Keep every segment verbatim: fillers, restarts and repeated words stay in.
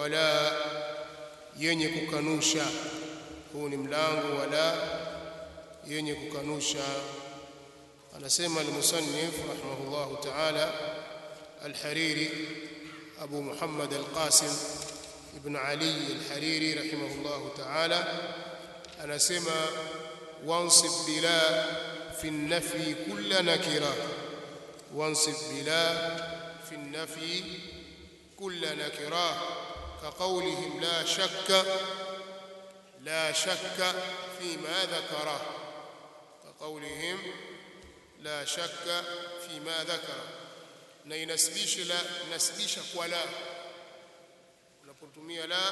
wala yenye kukanusha. Huu ni mlango wala yenye kukanusha. Anasema al-musannif rahimahullah ta'ala al-Hariri Abu Muhammad al-Qasim ibn Ali al-Hariri rahimahullah ta'ala anasema wansib bila fi an-nafi kull nakira wansib bila fi an-nafi kull nakira كقولهم لا شك لا شك فيما ذكره كقولهم لا شك فيما ذكر na inasibisha la nasibisha kwa la unapotumia la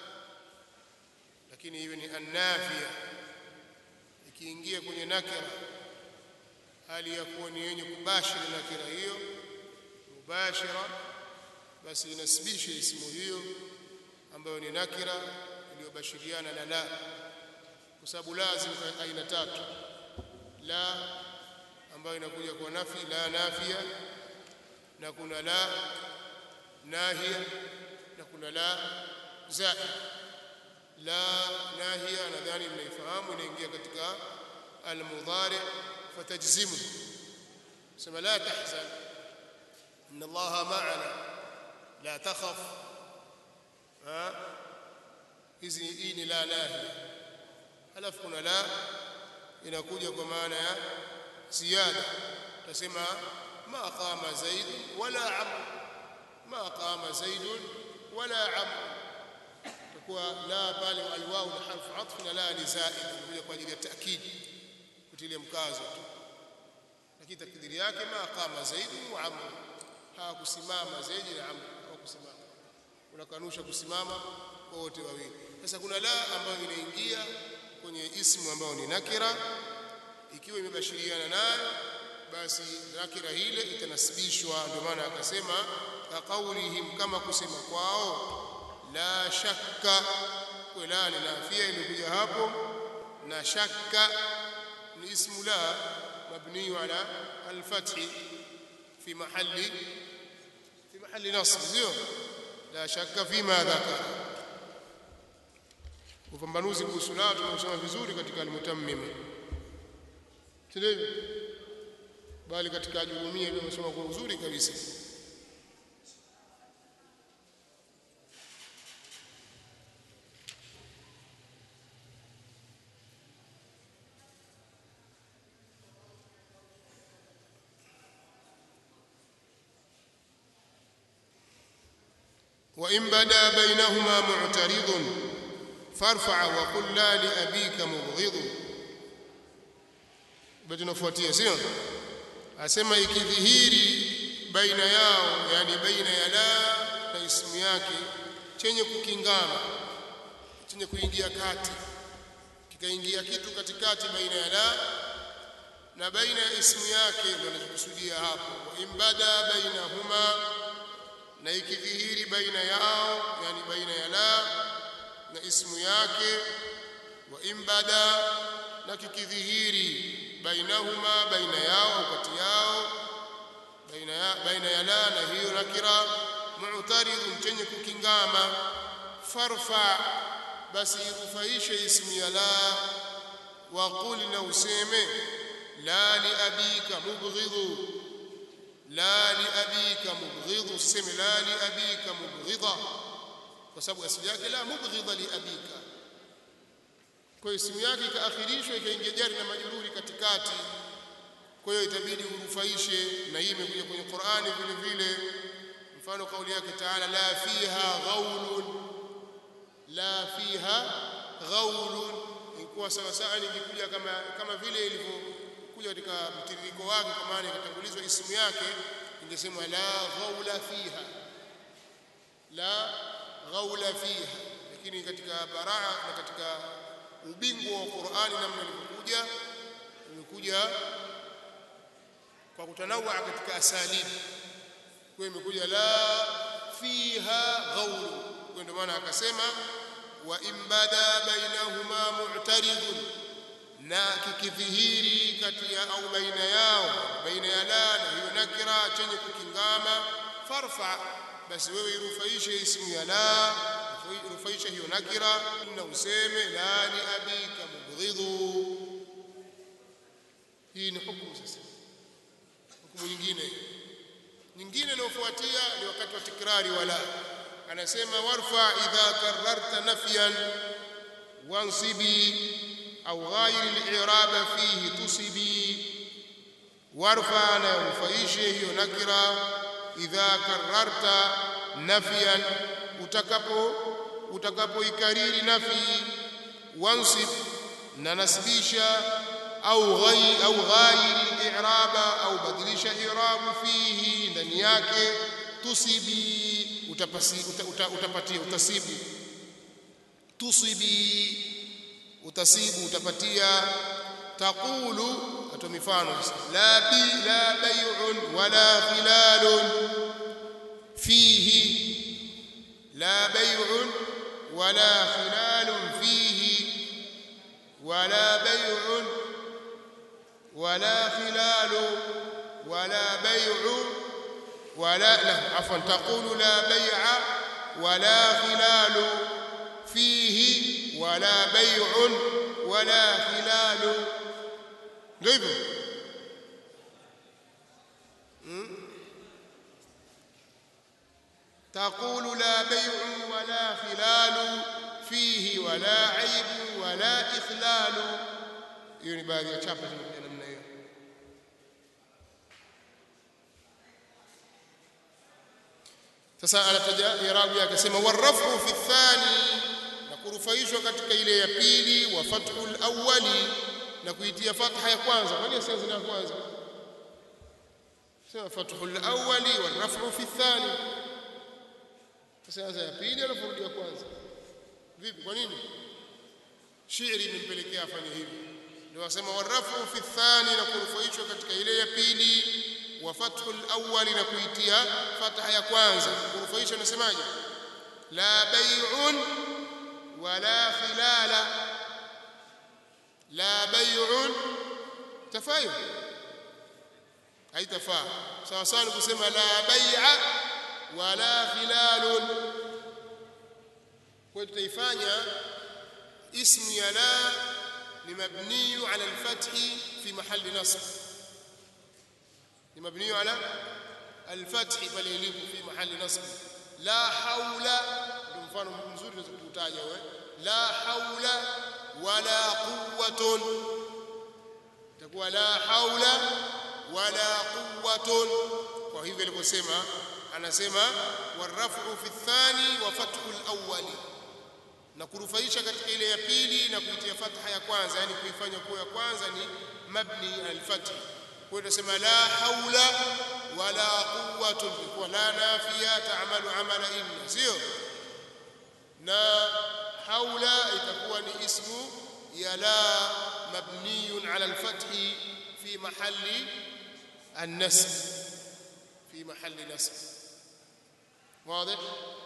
lakini hiyo ni an-nafia ikiingia kwenye nakira hali ya kuwa ni yenye kubashiri nakira hiyo mubashira basi inasibisha ismu hiyo ambayo ni nakira iliyobashiriana na la kwa sababu lazima aina tatu la ambayo inakuja kwa nafi la nafia na kuna la nahia na kuna la zaid. La nahia nadhani mnaifahamu inaingia katika al-mudhari fatajzimu sema la tahzan inna allaha ma'ana la takhaf ha hizi hii ni la nahia. Halafu kuna la inakuja kwa maana ya ziada tasema ما قام زيد ولا عمرو ما قام زيد ولا عمرو تكون لا pale alwau ni harfu atf na la ni zaid inakuja kwa ajili ya taakid kutilia mkazo tu lakini takdiri yake ma qama zaid wa amr hakusimama zaid na amr hakusimama unakanusha kusimama wote wawili. Sasa kuna la ambayo inaingia kwenye ismu ambayo ni nakira ikiwa imebashiriana nayo basi nakira ile itanasibishwa. Ndio maana akasema kaqaulihim kama kusema kwao la shakka wala ni nafia ilikuja hapo na shakka ni ismu la mabni ala al-fath fi mahalli fi mahalli nasb sio la shakka fima dhakara. Upambanuzi kuhusu la tunasoma vizuri katika al-mutammim sio bali katika jumumia ndio tunasoma kwa uzuri kabisa. wa in bada bainahuma mu'taridun farfa wa qul la li abika mubghidun bado nafuatia sio asema ikidhihiri baina yao yani baina ya la na ismu yake chenye kukingana chenye kuingia kati kikaingia kitu katikati baina ya la na baina ya ismu yake ndio anachokusudia hapo. Imbada bainahuma na ikidhihiri baina yao yani baina ya la na ismu yake wa imbada na kikidhihiri bainahuma baina yao kati yao baina ya baina ya la na hiyo nakira mu'taridun chenye kukingama farfa basi rufaisha ismu ya la wa qul na useme la li abika mubghidhu la li abika mubghidhu useme la li abika mubghidha kwa sababu asili yake la mubghidha li abika kwa ismu yake ikaakhirishwa ikaingia jari na majruri katikati kwa hiyo itabidi urufaishe na hii imekuja kwenye Qur'ani vile vile mfano kauli yake Taala la fiha ghaulun la fiha ghaulun ilikuwa sawa sawa ingekuja kama kama vile ilivyokuja katika mtiririko wake kwa maana ikatangulizwa ismu yake ingesema la ghaula fiha la ghaula fiha lakini katika baraa na katika ubingwa wa Qur'ani namna ilivyokuja imekuja kwa kutanawa katika asalibi kwa imekuja la fiha ghaul kwa ndio maana akasema wa imbada bainahuma mu'taridun na kikidhihiri kati ya au baina yao baina ya la na hiyo nakira chenye kukingama farfa basi wewe irufaishe ismu ya la rufaisha hiyo nakira na useme la li abika mubghidhu. Hii ni hukumu. Sasa hukumu nyingine nyingine inayofuatia ni wakati wa tikrari wala. Anasema warfa idha kararta nafyan wansibi au ghayr al-i'rab fihi tusibi. Warfa na rufaishe hiyo nakira idha kararta nafyan, utakapo utakapoikariri nafi, wansib na nasbisha, au ghayr au ghayr al-i'raba au badilisha i'rabu fihi ndani yake, tusibi utapasi uta, uta, utapatia utasibu, tusibi utasibu utapatia. Taqulu atoa mifano la bi la bay'un wala khilalun fihi, la bay'un wala khilalun fihi, wala bay'un wala khilalu wala bay'u wala la afwan taqulu la bay'a wala khilalu fihi wala bay'un wala khilalu. Ndio hivyo. تقول لا بيع ولا خلال فيه ولا عيب ولا إخلال. hiyo ni baadhi ya chapa zimekuja namna hiyo. Sasa anataja irabu yake, akasema warafu fi thani, na kurufaishwa katika ile ya pili, wa fathul awwali, na kuitia fatha ya kwanza. Kwani asianze na kwanza? Sema fathul awwali wa rafu fi thani. Sasa ya pili alafu rudi ya kwanza. Vipi? Kwa nini? Shairi imempelekea afanye hivi. Ndio wasema warafu fi thani, na kurufaishwa katika ile ya pili, wa fathul awwali, na kuitia fatha ya kwanza. Kurufaisha nasemaje? La bay'un wala khilala, la bay'un tafayu haitafaa. Sawa sawa kusema la bay'a wala khilalun. Kwa tutaifanya ismu ya la ni mabni ala al-fath fi mahall nasb, ni mabni ala al-fath bali ilipo fi mahall nasb. La haula ndio mfano mzuri tunaweza kutaja wewe, la haula wala quwwatun, takuwa la haula wala quwwatun. Kwa hivyo aliposema anasema warafu fi thani wa fathul awwali, na kurufaisha katika ile ya pili na kuitia fatha ya kwanza, yani kuifanya kuwa ya kwanza ni mabni al-fath. Kwa hiyo tunasema la haula wala quwwatun, kwa la nafiya ta'malu amala inna, sio? Na haula itakuwa ni ismu ya la mabniyun ala al-fath fi mahalli an-nasb, في محل نصب. واضح؟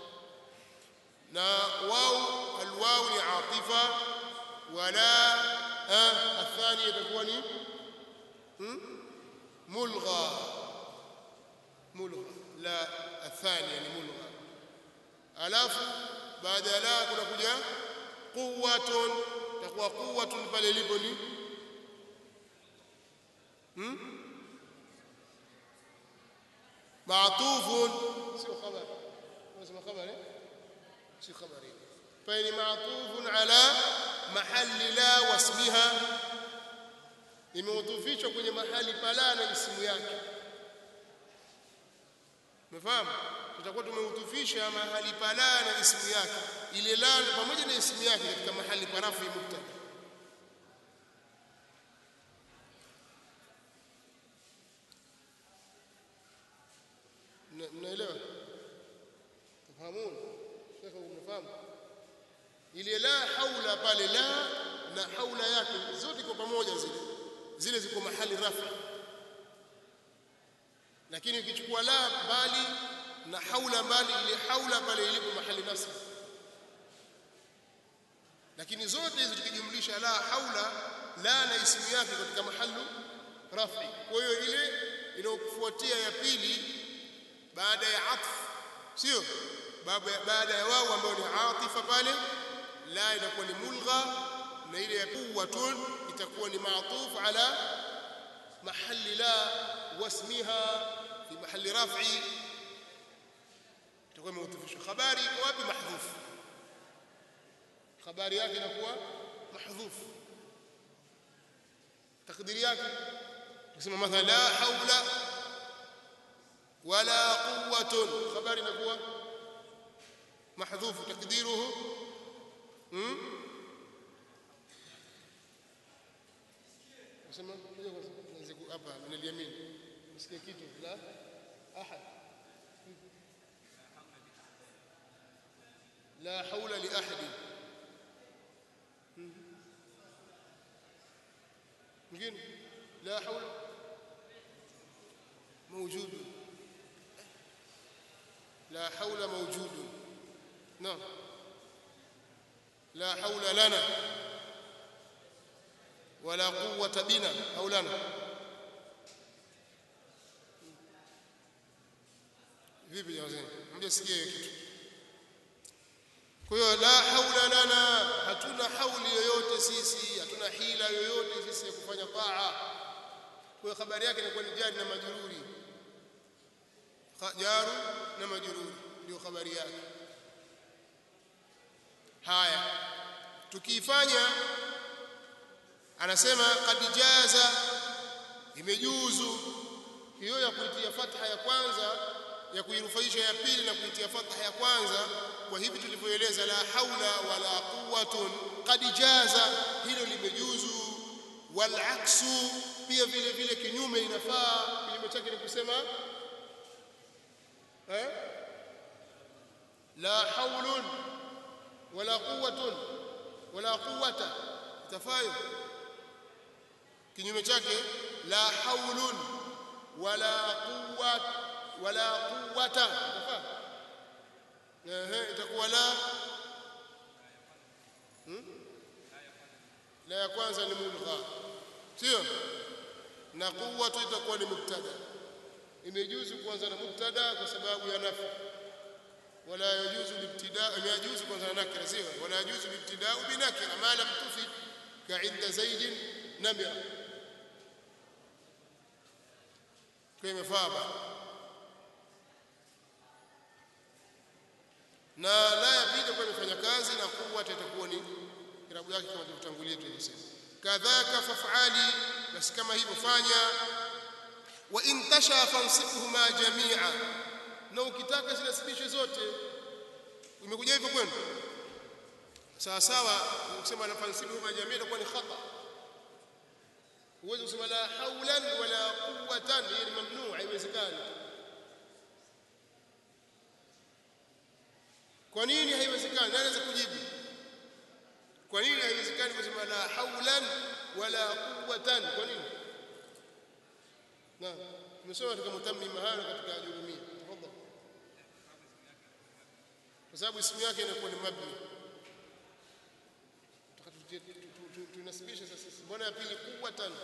نا واو الواو عاطفه ولا ها الثانيه تكون ملغى، ملغى لا الثانيه يعني ملغى. alafu baada ya la kuna kuja quwwatun, takuwa quwwatun pale ilipo ni hmm معطوف سو خبر، اسمه خبر ايه سو خبري، فإن معطوف على محل لا واسمها، imeutufishwa kwenye mahali pala na ismu yake. Umefahamu? Tutakuwa tumeutufisha mahali pala na ismu yake, ile la pamoja na ismu yake katika mahali parafu mubtada. Mnaelewa? Tufahamu? Shekhe umefahamu? Ile la haula pale, la na haula yake zote kwa pamoja, zile zile ziko mahali rafa, lakini ukichukua la mbali na haula mbali, ile haula pale ilipo mahali nasb. Lakini zote hizo tukijumlisha la haula, la na ismu yake katika mahali rafi. Kwa hiyo ile inayofuatia ya pili baada ya atf, sio baada ya wao ambao ni atifa pale la inakuwa ni mulgha na ile ya quwwatun itakuwa ni ma'tuf ala mahalli la wasmiha fi mahalli raf'i itakuwa imeutufishwa habari iko wapi mahdhuf habari yake inakuwa mahdhuf takdiri yake kusema mathalan la haula wala quwwatun habari inakuwa mahdhuf takdiruhu hmm kusema nianze hapa min al-yamin msikie kitu la ahad la haula li ahad ممكن لا حول موجود لا حول موجود نعم لا حول لنا ولا قوة بنا أو لنا vipi jamani mjasikia hiyo kitu kwa hiyo la haula lana hatuna hauli yoyote sisi hatuna hila yoyote sisi ya kufanya taa kwa hiyo habari yake inakuwa ni jari na majruri jaru na majruri ndio habari yake haya tukiifanya anasema qad jaza imejuzu hiyo ya kuitia fatha ya kwanza ya kuirufaisha ya pili na kuitia fatha ya kwanza kwa hivi tulivyoeleza la haula wala quwwatun qad jaza hilo limejuzu wal aksu pia vile vile kinyume inafaa kinyume chake ni kusema eh la haulun wala quwwatun wala quwwata tafayu kinyume chake la haulun wala quwwat wala quwwata tafayu eh itakuwa la hmm? la ya kwanza ni mulgha sio na quwwatu itakuwa ni mubtada imejuzu kuanza na mubtada kwa sababu ya nafi wala yajuzu libtidaa yajuzu kuanza na nakira sio wala yajuzu libtidaa binakira ma lam tufid ka'inda zaid namira kama faba na la yapita kwa kufanya kazi na quwwata itakuwa ni kirabu yake kama tulivyotangulia tulisema kadhaka faf'ali basi kama hivyo fanya wa in tasha fansibhuma jami'a na ukitaka zinasibishwe zote imekuja hivyo kwenu sawa sawa ukisema la fansibhuma jami'a itakuwa ni khata uwezo kusema la haulan wala quwwatan ni mamnuu haiwezekani kwa nini haiwezekani nani anaweza kujibu kwa nini haiwezekani kusema la haulan wala quwwatan kwa nini na tumesoma katika mutammim hana katika ajurumia tafadhali kwa sababu ismu yake inakuwa ni mabni tunasibisha sasa mbona ya pili quwwatan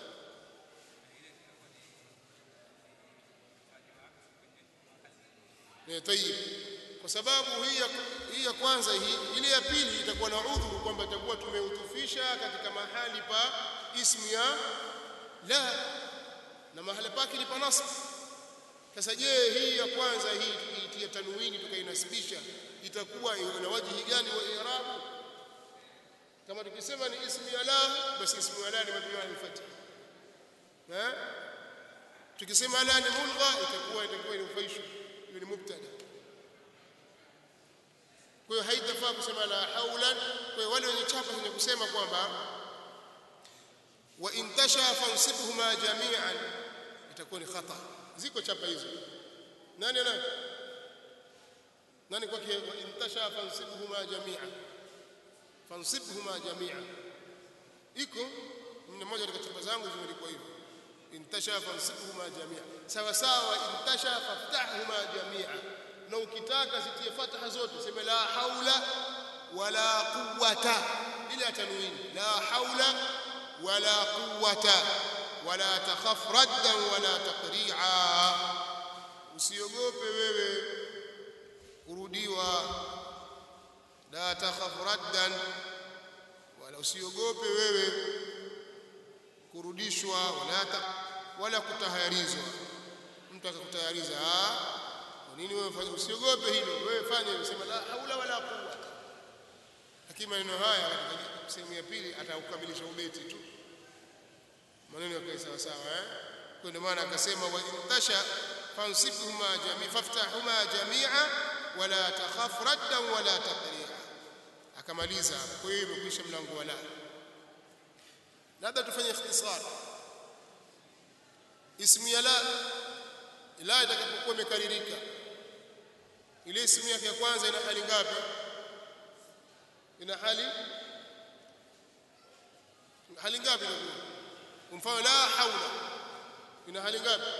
ni tayib kwa sababu hii hii ya kwanza hii ile ya pili itakuwa na udhuru kwamba itakuwa tumeutufisha katika mahali pa ismu ya la na mahali pake ni pa nasb sasa je hii ya kwanza hii tukiitia tanwini tukainasibisha itakuwa ina wajihi gani wa i'rab kama tukisema ni ismu ya la basi ismu ya la ni mabni ala al-fath eh tukisema la ni mulgha itakuwa itakuwa ni ufaishu ni mubtada kwa hiyo haitafaa kusema la haulan kwa hiyo wale wenye chapa wenye kusema kwamba wa intasha fansibhuma jami'an itakuwa ni khata ziko chapa hizo nani nani nani kwake wa intasha fansibhuma jami'an fansibhuma jami'an iko mmoja katika chapa zangu zimelikuwa hivyo intasha fansibhuma jami'an sawa sawa intasha faftahhuma jami'an na ukitaka zitie fatha zote sema la haula wala quwwata bila tanwini la haula wala quwwata wala takhaf raddan wala taqri'a usiogope wewe kurudiwa. La takhaf raddan, wala usiogope wewe kurudishwa, wala ta, wala kutahayarizwa. Mtu akakutahariza, ah, kwa nini wewe fanya? Usiogope hilo, wewe fanya hivyo, sema la haula wala quwwata. Lakini maneno haya katika sehemu ya pili atakukamilisha ubeti tu, maneno yake sawa sawa, eh. Kwa ndio maana akasema wa intasha fansibhuma jami faftahuma jami'a wala takhaf raddan wala taqri'a. Akamaliza. Kwa hiyo imekwisha mlango wala. Labda tufanye ikhtisar. Ismu ya la, la itakapokuwa imekaririka, ile ismu yake ya kwanza ina hali ngapi? Ina hali hali ngapi ndio? Mfano la haula ina hali ngapi?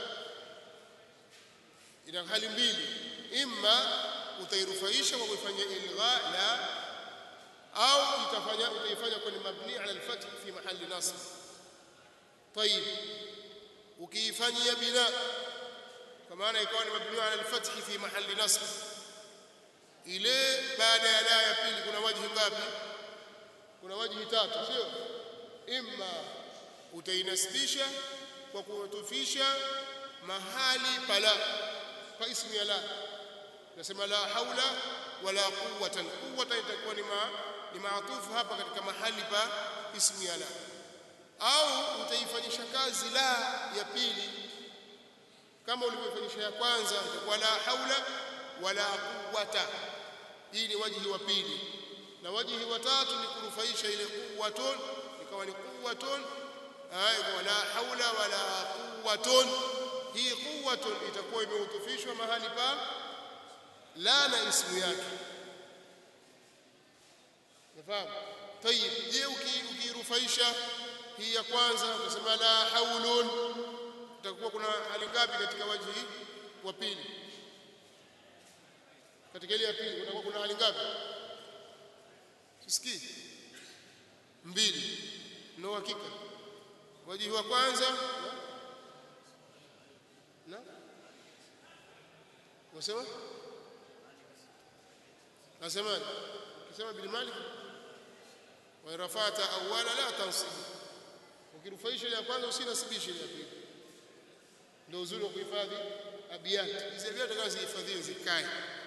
Ina hali mbili. Imma utairufaisha kwa kuifanyia ilgha la, au itafanya utaifanya kwa mabni ala al-fath fi mahali nasb. Tayib, ukiifanyia bina kwa maana ikawa ni mabni ala al-fath fi mahali nasb, ile baada ya la ya pili kuna wajhi ngapi? Kuna wajhi tatu, sio? Imma utainasibisha kwa kutufisha mahali pala pa ismu ya la, nasema la haula wala quwwatan. Quwwatan itakuwa ni ma ni maatufu hapa katika mahali pa ismu ya la, au utaifanyisha kazi la ya pili kama ulivyofanyisha ya kwanza, itakuwa la haula wala quwwata. Hii ni wajhi wa pili, na wajhi wa tatu ni kurufaisha ile quwwatun ikawa ni quwwatun, wala haula wala quwwatun. Hii quwwatun itakuwa imeutufishwa mahali pa la na ismu yake. Nafahamu? Tayib, je ukirufaisha hii ya kwanza kusema la haulun, itakuwa kuna hali ngapi katika wajhi wa pili? Katika ile ya pili kutakuwa kuna hali ngapi? Sisikii? Mbili. Ndio hakika. Wajhi wa kwanza na wasema nasema kisema bil malik wa rafata awwala la tansib. Ukirufaisha ile ya kwanza usinasibishe ile ya pili. Ndio uzuri wa kuhifadhi abiyat. Hizi abiyat kazi hifadhiwe zikae,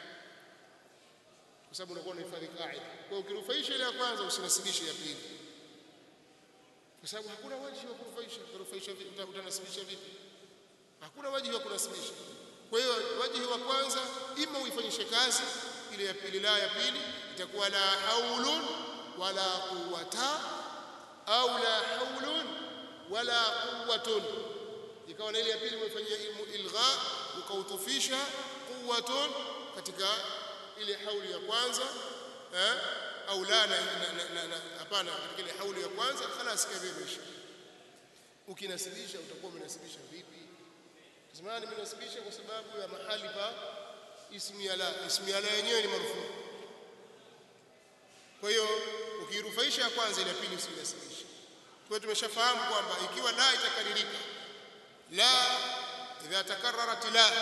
kwa sababu unakuwa unahifadhi kaida. Kwa hiyo ukirufaisha ile ya kwanza usinasibishe ya pili, kwa sababu hakuna wajibu wa kurufaisha. Kurufaisha vipi? Utanasibisha vipi? Hakuna wajibu wa kunasibisha. Kwa hiyo wajibu wa kwanza ima uifanyishe kazi ile ya pili, la ya pili itakuwa la haulun wala quwwata, au la haulun wala quwwatun. Ikawa na ile ya pili umefanyia ilgha ukautufisha quwwatun katika ile hauli ya kwanza, eh, au la na hapana katika ile hauli ya kwanza, خلاص kabisa. Ukinasibisha utakuwa umenasibisha vipi? Kusema nimenasibisha kwa sababu ya mahali pa ismu ya la. Ismu ya la yenyewe ni marfu. Kwa hiyo ukirufaisha ya kwanza ile ya pili usinasibisha. Kwa hiyo tumeshafahamu kwamba ikiwa la itakaririka, la idha takarrarat la,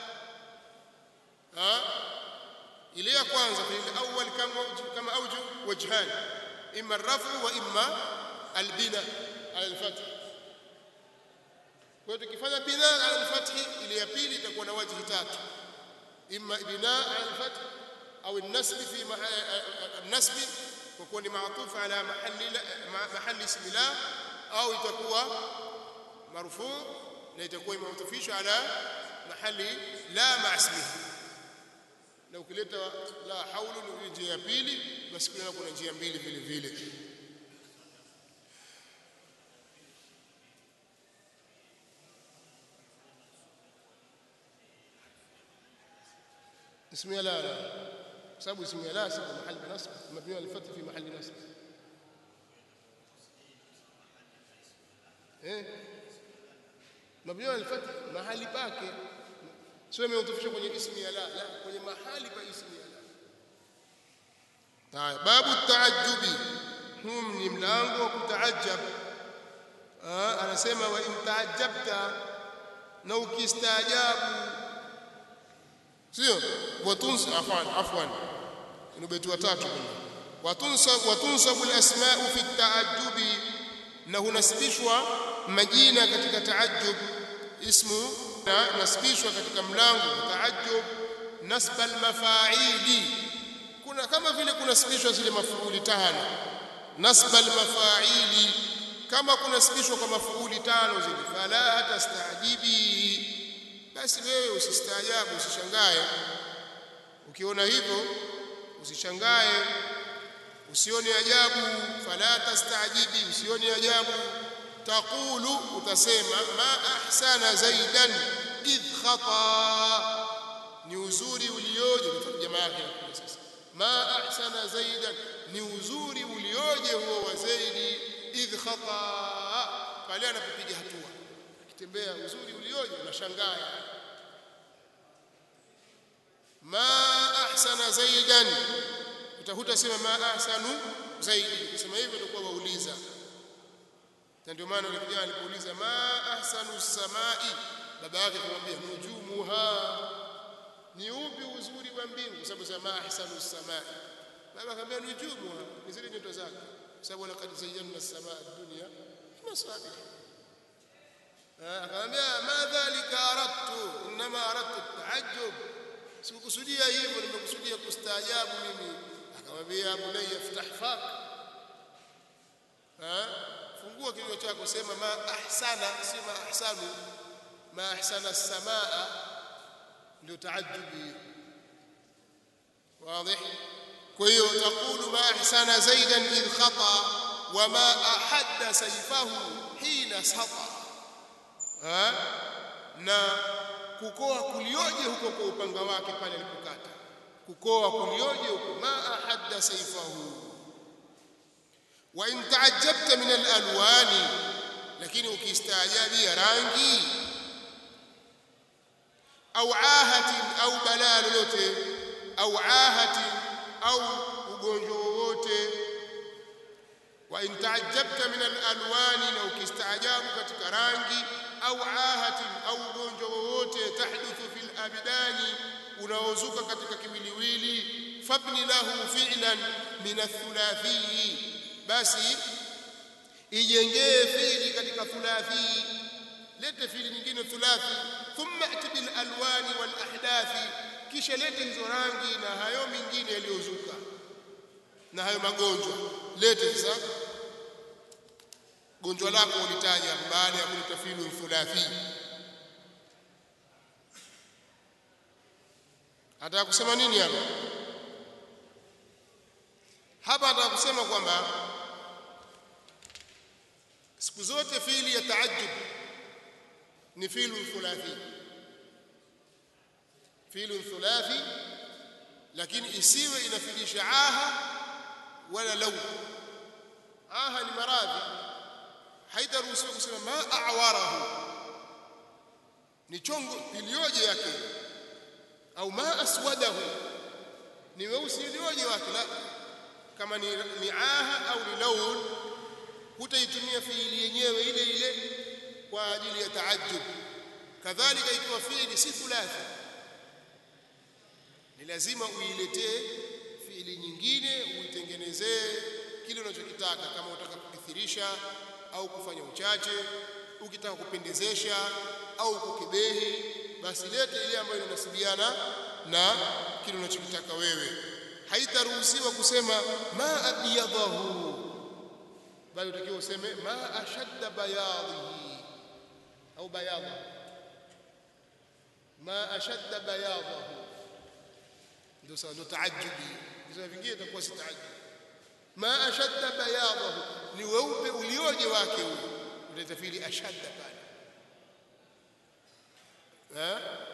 ha ile ya kwanza fi awwal kama kama auju wajhan, imma ar-raf'u wa imma al-bina ala al-fath. Kwa hiyo tukifanya bina ala al-fath, ile ya pili itakuwa na wajhi tatu, imma bina ala al-fath au an-nasb fi an-nasb kwa kuwa ni maatufu ala mahalli mahalli ismi la, au itakuwa marfu na itakuwa imeutufishwa ala mahali la ma ismihi. Na ukileta la haulu ni njia ya pili, basi kuna kuna njia mbili vile vile. اسم لا لا sababu اسم لا si kwa mahali nasb, mabni al-fath fi mahali nasb. eh mabni al-fath mahali pake sio imeutufishwa kwenye ismi ya la, la kwenye mahali pa ismi ya la. Haya, babu taajjubi, hum ni mlango wa kutaajjab. Ah, anasema wa in taajjabta, na ukistaajabu sio watunsa afwan afwan ni beti watatu watunsa watunsabu al-asma'u fi at-ta'ajjubi na hunasibishwa majina katika taajjub ismu na nasibishwa katika mlango taajjub nasb al-mafa'ili kuna kama vile kunasibishwa zile mafuuli tano nasb al-mafa'ili kama kunasibishwa kwa mafuuli tano zile fala tastajibi basi wewe usistaajabu usishangae ukiona hivyo usishangae usione ajabu fala tastajibi usione ajabu taqulu utasema ma ahsana zaidan idh khata ni uzuri ulioje jamaa yake sasa ma ahsana zaidan ni uzuri ulioje huo wa zaidi idh khata pale anapopiga hatua akitembea uzuri ulioje unashangaa ma ahsana zaidan utahuta sema ma ahsanu zaidi kusema hivyo utakuwa wauliza na ndio maana yule kijana alipouliza ma ahsanu samai baba yake akamwambia nujumuha ni upi uzuri wa mbingu kwa sababu sema ma ahsanu samai baba akamwambia nujumuha ni zile nyota zake kwa sababu laqad zayyana as-samaa ad-dunya masabih akamwambia ma dhalika aradtu inma aradtu at-ta'ajjub sikukusudia hivyo nimekusudia kustaajabu mimi akamwambia bunayya iftah fak ha fungua kinywa chako sema ma ahsana sema ahsanu ma ahsana as-samaa ndio taajjubi wazi kwa hiyo taqulu ma ahsana zaidan idh khata wa ma ahadda sayfahu hina sata ha na kukoa kulioje huko kwa upanga wake pale alipokata kukoa kulioje huko ma ahadda sayfahu wa in ta'ajjabta min al-alwani lakini ukistaajabia rangi au ahatin au balaa lolote au ahatin au ugonjwa wowote wa in ta'ajjabta min al-alwani na ukistaajabu katika rangi au ahatin au ugonjwa wowote tahduthu fil abdani unaozuka katika kimiliwili fabni lahu fi'lan min ath-thulathi basi ijengee fi'li katika thulathi lete fi'li nyingine thulathi thumma ati bil alwani wal ahdathi kisha lete hizo rangi na hayo mengine yaliyozuka na hayo magonjwa lete sasa gonjwa lako ulitaja baada ya kuleta fi'li thulathi hata kusema nini hapa hapa hata kusema kwamba siku zote fi'li ya taajjub ni fi'li thulathi fi'li thulathi lakini isiwe inafidisha aha wala law aha ni maradhi haitaruhusiwa kusema ma a'warahu ni chongo ilioje yake au ma aswadahu ni weusi ilioje wake la kama ni ni aha au ni lawn hutaitumia fi'li yenyewe ile ile kwa ajili ya taajjub kadhalika ikiwa fi'li si thulathi ni lazima uiletee fi'li nyingine uitengenezee kile unachokitaka kama unataka kukithirisha au kufanya uchache ukitaka kupendezesha au kukibehi basi lete ile ambayo inasibiana na kile unachokitaka wewe haitaruhusiwa kusema ma abyadahu bali utakiwa useme ma ashadda bayadhihi au bayadha ma ashadda bayadahu ndio sawa ndio taajjubi hizo vingine itakuwa si taajjub ma ashadda bayadahu ni weupe ulioje wake huo utatafili ashadda pale eh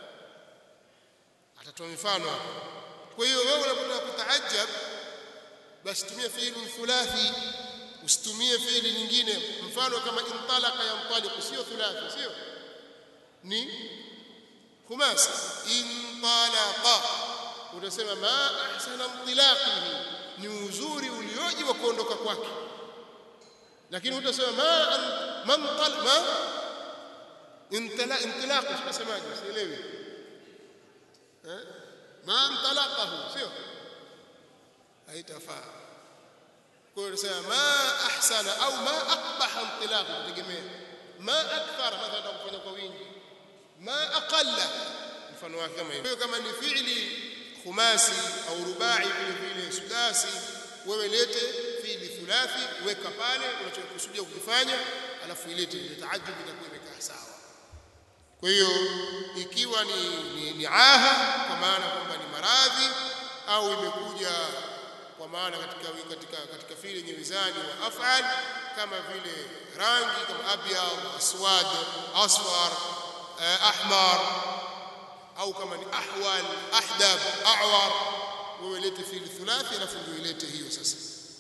atatoa mfano hapo kwa hiyo wewe unapotaka kutaajjab basi tumia fi'li thulathi usitumie fi'li nyingine mfano kama intalaqa yantaliqu sio thulathi sio ni khumasi intalaqa utasema ma ahsana intilaqihi ni uzuri ulioje wa kuondoka kwake lakini utasema ma man talma intala intilaqi tunasemaje sielewi eh ma antalaqahu, sio haitafaa. Kwa hiyo sema ma ahsana au ma aqbaha intilaq, tegemea ma akthara, mathalan kufanya kwa wingi, ma aqalla, mfano wake kama hivyo. Kama ni fi'li khumasi au rubai vile vile sudasi, wewe lete fi'li thulathi, weka pale unachokusudia kukifanya, alafu ilete ile taajjub, itakuwa imekaa sawa. Kwa hiyo ikiwa ni, ni, ni aha kwa maana kwamba ni maradhi, au imekuja kwa maana katika katika katika fi'li yenye wizani wa af'al, kama vile rangi kama abyad, aswad, asfar, ahmar, au kama ni ahwal, ahdab, a'war, wewe lete fi'li thulathi alafu ndio ilete hiyo. Sasa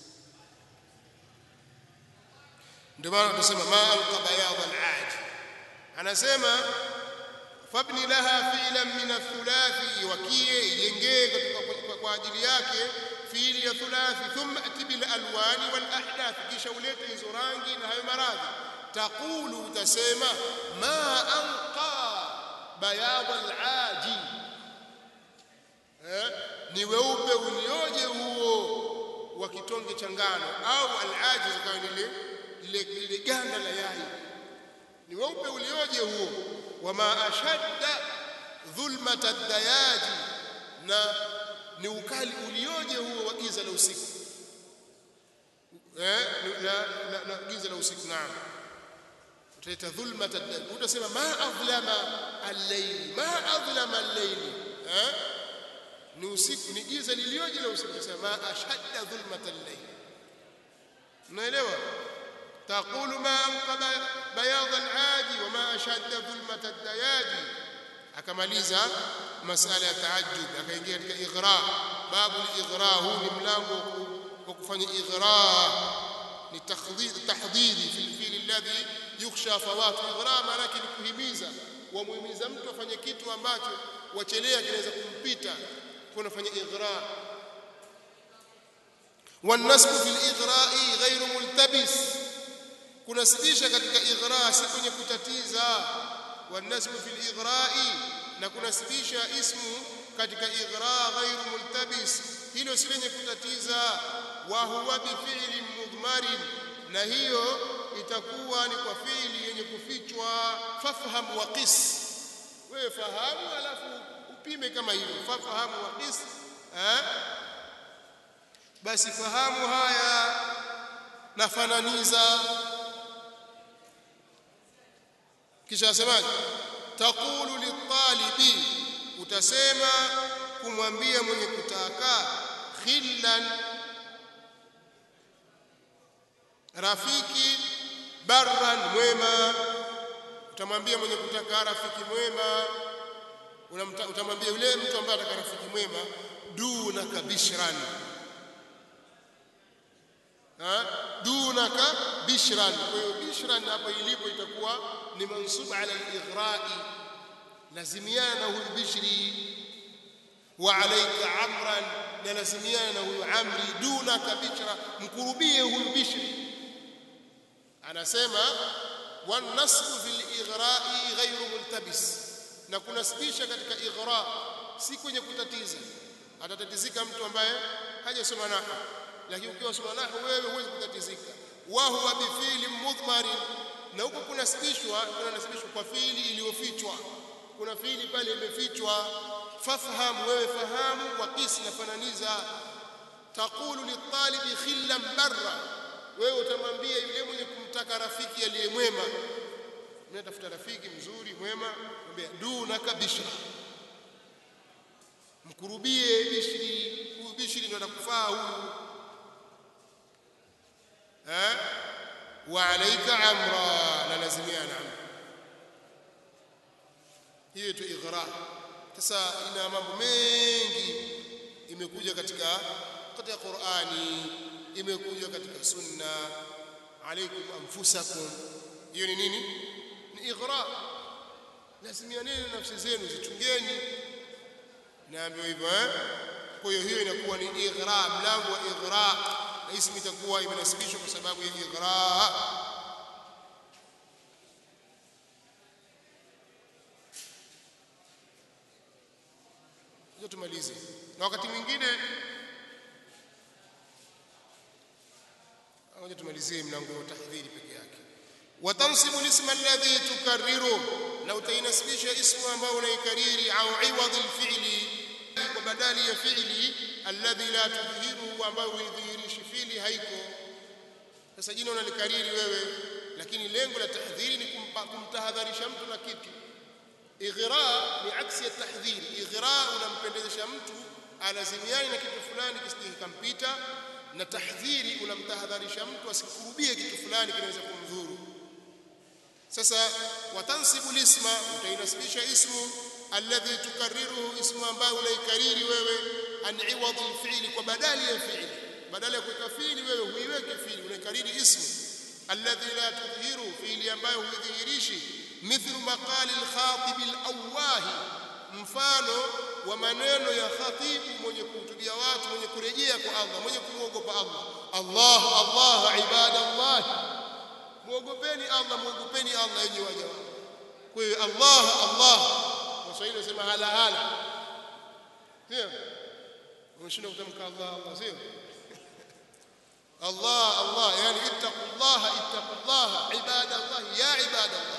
ndio maana tunasema ma alqabayad al-aji, anasema fabni laha fi'lan min ath-thulathi, wakie ijengee kwa ajili yake fi'li ya thulathi, thumma ati bil alwani wal ahdath, kisha ulete hizo rangi na hayo maradhi. Taqulu, utasema ma anqa bayad al-aji, eh, ni weupe ulioje huo wa kitonge cha ngano, au al-aji zikawa ile ile ganda la yai, ni weupe ulioje huo. Wama ashadda dhulmata ad-dayaji, na ni ukali ulioje huo wa giza la usiku, eh, na, na, na giza la usiku. Naam, utaita dhulmata ad-dayaji, utasema ma adlama al-layl, ma adlama al-layl, eh, ni usiku, ni giza lilioje la usiku, utasema ma ashadda dhulmata al-layl. Unaelewa? تقول ما أنقى بياض العاجي وما أشد ظلمة الدياجي. akamaliza masala ya taajjub, akaingia katika ighra. Babu al-ighra, huu ni mlango wa kufanya ighra, ni takhdhid tahdhidi fi al-fi'l alladhi yukhsha fawatu. Ighra maana yake ni kuhimiza, wamuhimiza mtu afanye kitu ambacho wachelea kinaweza kumpita, kunafanya ighra. والنسب في الإغراء غير ملتبس, kunasibisha katika ighra si kwenye kutatiza. Wanasbu fil ighra'i, na kunasibisha ismu katika ighra ghairu multabis, hilo si lenye kutatiza. Wa huwa bi fi'li mudhmarin, na hiyo itakuwa ni kwa fi'li yenye kufichwa. Fafham wa qis, wewe fahamu alafu upime kama hivyo. Fafahamu wa qis, eh, basi fahamu haya na fananiza. Kisha asemaje? Taqulu litalibi, utasema kumwambia mwenye kutaka, khillan, rafiki, barran, mwema. Utamwambia mwenye kutaka rafiki mwema, utamwambia yule mtu ambaye ataka rafiki mwema, dunaka bishran, ha, dunaka bishran. Kwa hiyo bishran hapo ilipo itakuwa ni mansub ala al-ighra'i, lazimiana huyu bishri. Wa alayka amran, na lazimiana huyu amri. Dunaka bishra, mkurubie huyu bishri. Anasema wan nasbu fil ighra'i ghayru multabis, na kunasibisha katika ighra si kwenye kutatiza. Atatatizika mtu ambaye hajasoma nahwu, lakini ukiwa soma nahwu wewe huwezi kutatizika. Wa huwa bi fi'li mudhmarin, na huko kunasibishwa, kunasibishwa kwa fi'li iliyofichwa. Kuna fi'li pale imefichwa. Fafham, wewe fahamu. Wa qis, na fananiza. Taqulu litalibi khillan barra, wewe utamwambia yule mwenye kumtaka rafiki aliyemwema, mimi natafuta rafiki mzuri mwema, mwambie dunaka bishra, mkurubie bishri. Huyu bishri ndio atakufaa huyu, eh. Wa alayka amra, na lazimiana amra. Hiyo tu ighra. Sasa ina mambo mengi, imekuja katika katika Qur'ani, imekuja katika sunna. Alaykum anfusakum, hiyo ni nini? Ni ighra. Lazimianeni nafsi zenu, zichungeni. Naambiwa hivyo, eh. Kwa hiyo hiyo inakuwa ni ighra, mlango wa ighra, na ismu itakuwa imenasibishwa kwa sababu ya ighra. tumalize. Na wakati mwingine ngoja tumalizie mlango wa tahdhiri peke yake. Watansibu isma alladhi tukarriru, na utainasibisha ismu ambao unaikariri, au iwadh alfi'li, kwa badali ya fi'li, alladhi la tudhihiru, ambao huidhihirishi fi'li haiko. Sasa jina unalikariri wewe, lakini lengo la tahdhiri ni kumtahadharisha mtu na kitu. Ighra ni aksi ya tahdhiri. Ighra unampendezesha mtu alazimiani na kitu fulani kisije kikampita, na tahdhiri unamtahadharisha mtu asikurubie kitu fulani kinaweza kumdhuru. Sasa watansibu lisma, utainasibisha ismu alladhi tukarriruhu, ismu ambao unaikariri wewe, an iwadh alfi'li, kwa badali ya fi'li. Badala ya kuweka fi'li wewe huiweke fi'li, unaikariri ismu alladhi la tudhihiru, fi'li ambayo huidhihirishi. Mithlu maqali al-khatib al-awahi, mfano wa maneno ya khatibu mwenye kuhutubia watu, mwenye kurejea kwa Allah, mwenye kumwogopa Allah. Allah Allah ibadallah, muogopeni Allah, muogopeni Allah yenye waja. Kwa hiyo Allah Allah, Waswahili wasema hala hala, sio? Unashinda kutamka Allah Allah, sio? Allah Allah, yani ittaqullaha ittaqullaha ibadallah ya ibadallah.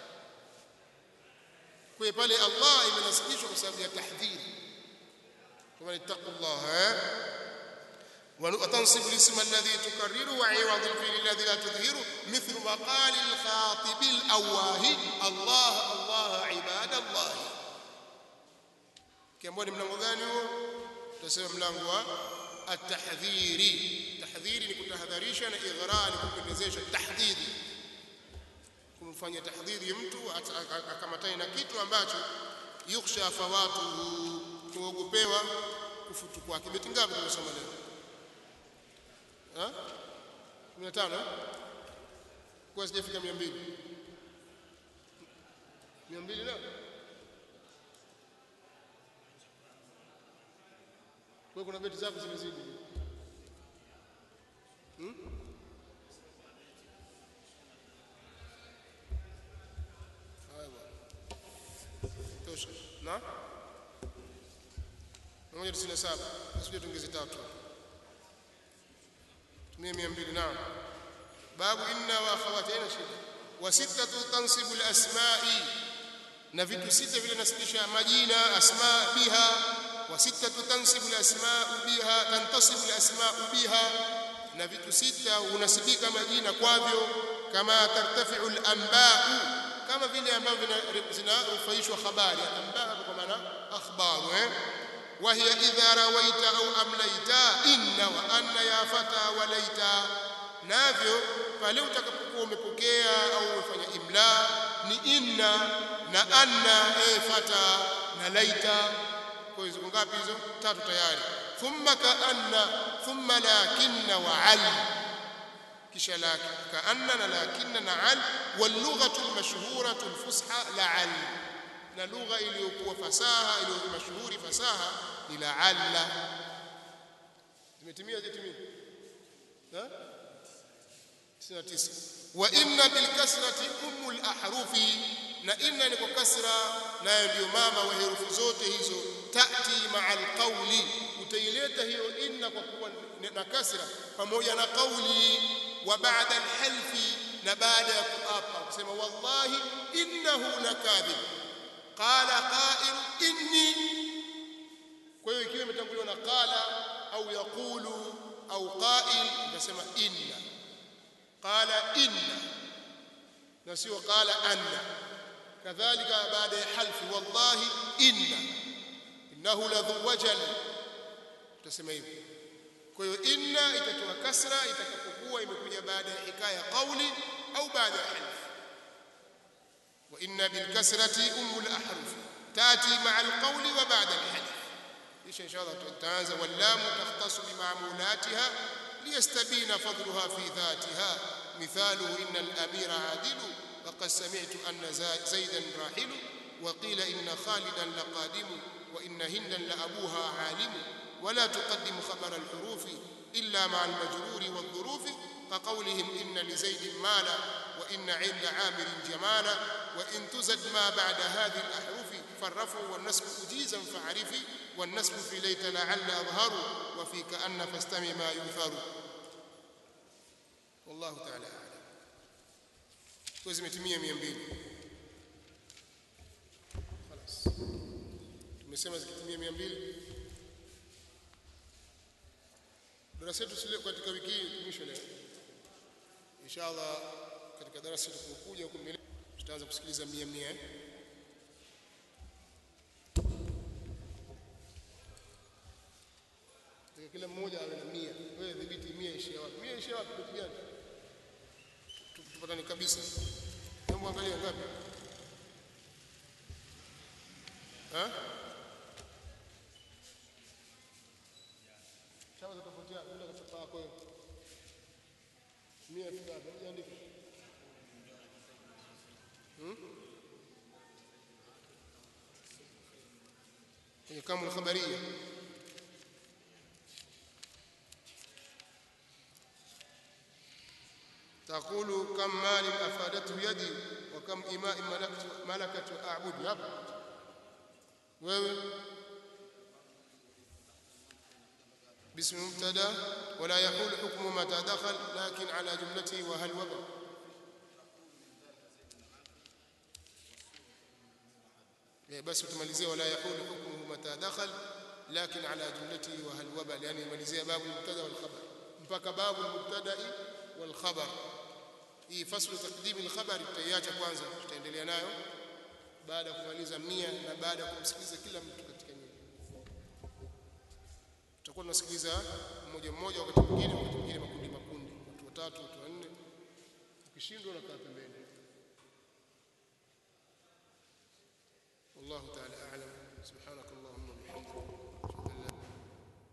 Kwa pale Allah imenasibishwa kwa sababu ya tahdhiri, kama ittaqullaha. Wa tansibu al-isma alladhi tukarriru wa iwadh al-fi'li alladhi la tudhihiru, mithlu maqali al-khatib al-awahi Allah Allah ibadallah. Kiambao ni mlango gani huo? Tutasema mlango wa at-tahdhiri. Tahdhiri ni kutahadharisha, na ighra ni kupendezesha. Tahdhiri kumfanya tahdhiri mtu akamatane na kitu ambacho yukhsha fawatuhu, kuogopewa kufutu kwake. Beti ngapi tumesoma leo? Ha? kumi na tano kwa sijafika mia mbili. mia mbili leo. Kwa kuna beti zako zimezidi. Hmm? Na moja tisini na saba usije tuongeze tatu tumia mia mbili. Na babu inna wa akhawatiha shida wa sittatu tansibu al-asma'i, na vitu sita vile nasibisha majina asma biha. Wa sittatu tansibu al-asma'u biha, tantasibu al-asma'u biha, na vitu sita unasibika majina kwavyo. Kama tartafi'u al-anba'u, kama vile ambavyo zinarufaishwa habari. Anbaa kwa maana akhbaru, eh wa hiya idha rawaita au amlaita, inna wa anna ya fata wa laita. Navyo pale utakapokuwa umepokea au umefanya imla ni inna na anna, eh fata na laita. Kwa hizo ngapi hizo? Tatu tayari. Thumma ka anna, thumma lakinna wa al, kisha lakin, ka anna na lakinna na al. Wal lughatu al-mashhuratu al-fusha la'al, na lugha iliyokuwa fasaha iliyo mashuhuri fasaha ni la'alla. Zimetimia zimetimia na tisini na tisa. Wa inna bil kasrati ummul ahrufi, na inna ni kwa kasra, nayo ndio mama wa herufi zote hizo. Tati ma'al qawli, utaileta hiyo inna kwa kuwa na kasra pamoja na qawli. Wa ba'da al-halfi, na baada ya kuapa kusema wallahi innahu lakadhib, qala qa'il inni. Kwa hiyo ikiwa imetanguliwa na qala au yaqulu au qa'il, utasema inna, qala inna, na sio qala anna. Kadhalika baada ya halfi wallahi inna innahu ladhu wajal, utasema hivi. Kwa hiyo inna itatoa kasra itakapokuwa imekuja baada ya hikaya qawli au baada ya half. Wa inna bil kasrati ummul ahruf tati ma'a al qawli wa ba'da al half. Insha Allah tutaanza wallamu takhtasu bi ma'mulatiha liyastabina fadluha fi dhatiha. Mithaluhu inna al amira adilu wa qad sami'tu anna zaidan rahilu wa qila inna khalidan laqadimu wa inna hindan la abuha alimu. ولا تقدم خبر الحروف إلا مع المجرور والظروف، كقولهم إن لزيد مالا وإن عند عامر جمالا. وإن تزد ما بعد هذه الأحرف فالرفع والنسب أجيزا فعرفي والنسب في ليت لعل أظهر وفي كأن فاستمع ما يؤثر والله تعالى أعلم. وزمتمية مية mbili خلاص tumesema zikitimia mia mbili. Darasa letu sile katika wiki hii mwisho leo inshallah. Katika darasa tutakayokuja huko mbele tutaanza kusikiliza mia mia. Kila mmoja awe na mia. Wewe dhibiti mia ishia wapi? mia ishia wapi kitu gani? Tupatane kabisa. Hebu angalia ngapi? Ha? Chawa zitapotea bila kutoka kwa hiyo. mia fika hapo andika. Hmm? Ni kama الخبريه تقول كم مال افادته يدي وكم اماء ملكت ملكت اعبد يا wewe باسم مبتدا ولا يحول حكم متى دخل لكن على جملته وهل وبر. بس tumalizie ولا يحول حكمه متى دخل لكن على جملته وهل وبر يعني مalizia باب المبتدا والخبر mpaka باب المبتدا والخبر. hii faslu taqdim al-khabar tutaiacha kwanza, tutaendelea nayo baada ya kumaliza mia na baada ya kumsikiliza kila mtu katika nyumba. Tutakuwa tunasikiliza mmoja mmoja, wakati mwingine wakati mwingine makundi makundi, watu watatu watu wanne, ukishindwa unakaa pembeni. Wallahu ta'ala